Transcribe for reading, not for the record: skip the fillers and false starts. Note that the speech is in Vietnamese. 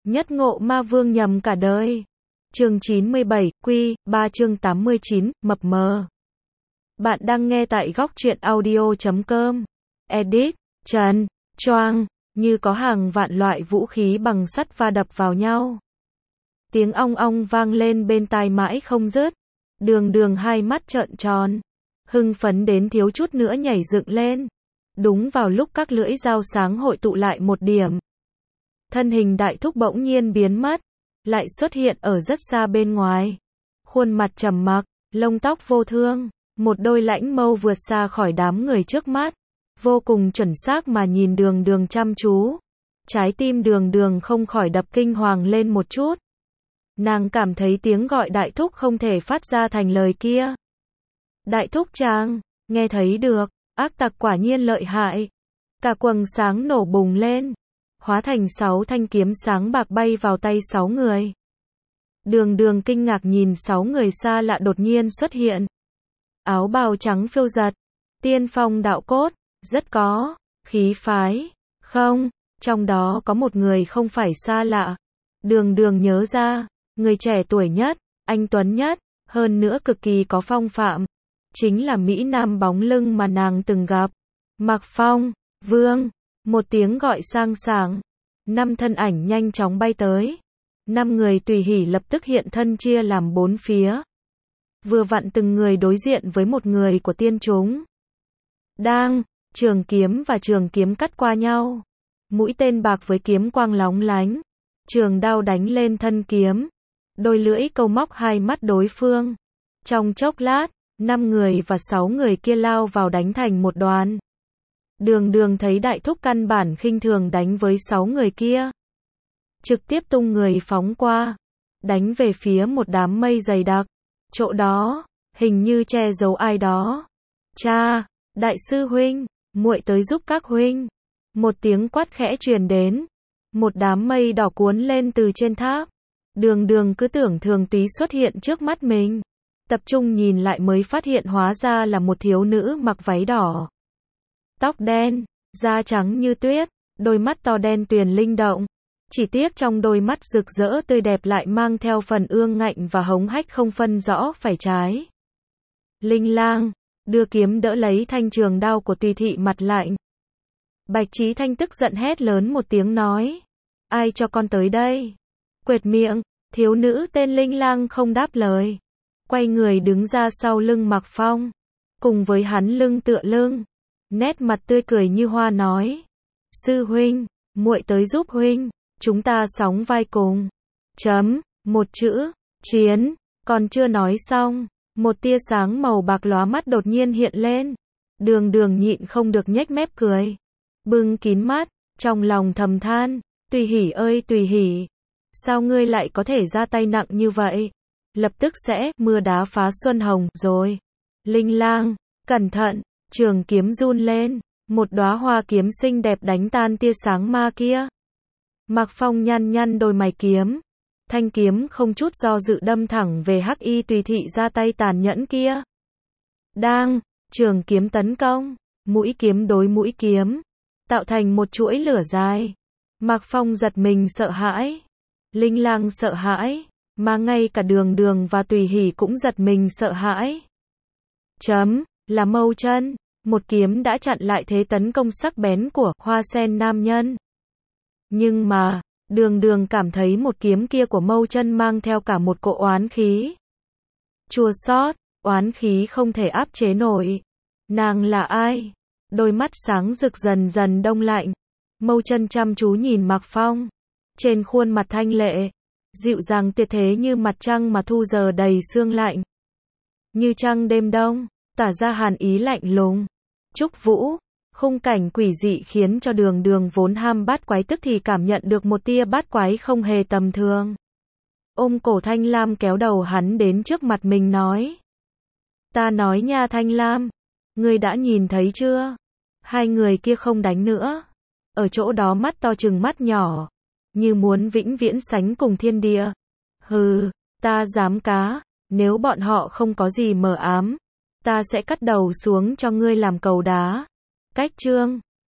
Nhất ngộ ma vương nhầm cả đời. Chương 97, Quy, 3 chương 89, mập mờ. Bạn đang nghe tại góc truyện audio.com. Edit, Trần, choang, như có hàng vạn loại vũ khí bằng sắt va đập vào nhau. Tiếng ong ong vang lên bên tai mãi không dứt. Đường hai mắt trợn tròn, hưng phấn đến thiếu chút nữa nhảy dựng lên. Đúng vào lúc các lưỡi dao sáng hội tụ lại một điểm, thân hình đại thúc bỗng nhiên biến mất, lại xuất hiện ở rất xa bên ngoài. Khuôn mặt trầm mặc, lông tóc vô thương, một đôi lãnh mâu vượt xa khỏi đám người trước mắt, vô cùng chuẩn xác mà nhìn đường chăm chú. Trái tim đường không khỏi đập kinh hoàng lên một chút. Nàng cảm thấy tiếng gọi đại thúc không thể phát ra thành lời kia. Đại thúc chàng, nghe thấy được, ác tặc quả nhiên lợi hại. Cả quầng sáng nổ bùng lên, hóa thành 6 thanh kiếm sáng bạc bay vào tay 6 người. Đường kinh ngạc nhìn 6 người xa lạ đột nhiên xuất hiện. Áo bào trắng phiêu giật, tiên phong đạo cốt, rất có khí phái. Không, trong đó có một người không phải xa lạ. Đường nhớ ra, người trẻ tuổi nhất, anh tuấn nhất, hơn nữa cực kỳ có phong phạm, chính là Mỹ Nam bóng lưng mà nàng từng gặp. Mạc Phong, Vương, một tiếng gọi sang sảng. 5 thân ảnh nhanh chóng bay tới. 5 người tùy hỉ lập tức hiện thân chia làm 4 phía. Vừa vặn từng người đối diện với một người của tiên chúng. Đang, trường kiếm và trường kiếm cắt qua nhau. Mũi tên bạc với kiếm quang lóng lánh. Trường đao đánh lên thân kiếm. Đôi lưỡi câu móc hai mắt đối phương. Trong chốc lát, 5 người và 6 người kia lao vào đánh thành một đoàn. Đường thấy đại thúc căn bản khinh thường đánh với 6 người kia. Trực tiếp tung người phóng qua, đánh về phía một đám mây dày đặc. Chỗ đó, hình như che giấu ai đó. Cha, đại sư huynh, muội tới giúp các huynh. Một tiếng quát khẽ truyền đến. Một đám mây đỏ cuốn lên từ trên tháp. Đường cứ tưởng thường túy xuất hiện trước mắt mình. Tập trung nhìn lại mới phát hiện hóa ra là một thiếu nữ mặc váy đỏ. Tóc đen, da trắng như tuyết, đôi mắt to đen tuyền linh động. Chỉ tiếc trong đôi mắt rực rỡ tươi đẹp lại mang theo phần ương ngạnh và hống hách không phân rõ phải trái. Linh Lang, đưa kiếm đỡ lấy thanh trường đao của Tùy Thị mặt lạnh. Bạch Chí Thanh tức giận hét lớn một tiếng nói. Ai cho con tới đây? Quệt miệng, thiếu nữ tên Linh Lang không đáp lời. Quay người đứng ra sau lưng Mạc Phong. Cùng với hắn lưng tựa lưng. Nét mặt tươi cười như hoa nói. Sư huynh, muội tới giúp huynh. Chúng ta sóng vai cùng. Một chữ, chiến. Còn chưa nói xong. Một tia sáng màu bạc lóa mắt đột nhiên hiện lên. Đường nhịn không được nhếch mép cười. Bưng kín mắt, trong lòng thầm than. Tùy hỉ ơi Tùy hỉ. Sao ngươi lại có thể ra tay nặng như vậy? Lập tức sẽ mưa đá phá xuân hồng rồi. Linh Lang, cẩn thận, trường kiếm run lên. Một đóa hoa kiếm xinh đẹp đánh tan tia sáng ma kia. Mạc Phong nhăn đôi mày kiếm. Thanh kiếm không chút do dự đâm thẳng về Hắc Y Tùy Thị ra tay tàn nhẫn kia. Đang, trường kiếm tấn công. Mũi kiếm đối mũi kiếm. Tạo thành một chuỗi lửa dài. Mạc Phong giật mình sợ hãi. Linh Lang sợ hãi. Mà ngay cả đường và Tùy hỉ cũng giật mình sợ hãi. Là mâu chân. Một kiếm đã chặn lại thế tấn công sắc bén của hoa sen nam nhân. Nhưng mà, đường cảm thấy một kiếm kia của mâu chân mang theo cả một cỗ oán khí. Chua xót, oán khí không thể áp chế nổi. Nàng là ai? Đôi mắt sáng rực dần đông lạnh. Mâu chân chăm chú nhìn Mạc Phong. Trên khuôn mặt thanh lệ, dịu dàng tuyệt thế như mặt trăng mà thu giờ đầy sương lạnh. Như trăng đêm đông, tỏa ra hàn ý lạnh lùng. Trúc Vũ, khung cảnh quỷ dị khiến cho đường vốn ham bát quái tức thì cảm nhận được một tia bát quái không hề tầm thường. Ôm cổ Thanh Lam kéo đầu hắn đến trước mặt mình nói. Ta nói nha Thanh Lam, ngươi đã nhìn thấy chưa? Hai người kia không đánh nữa. Ở chỗ đó mắt to chừng mắt nhỏ. Như muốn vĩnh viễn sánh cùng thiên địa. Hừ, ta dám cá, nếu bọn họ không có gì mờ ám, ta sẽ cắt đầu xuống cho ngươi làm cầu đá. Cách chương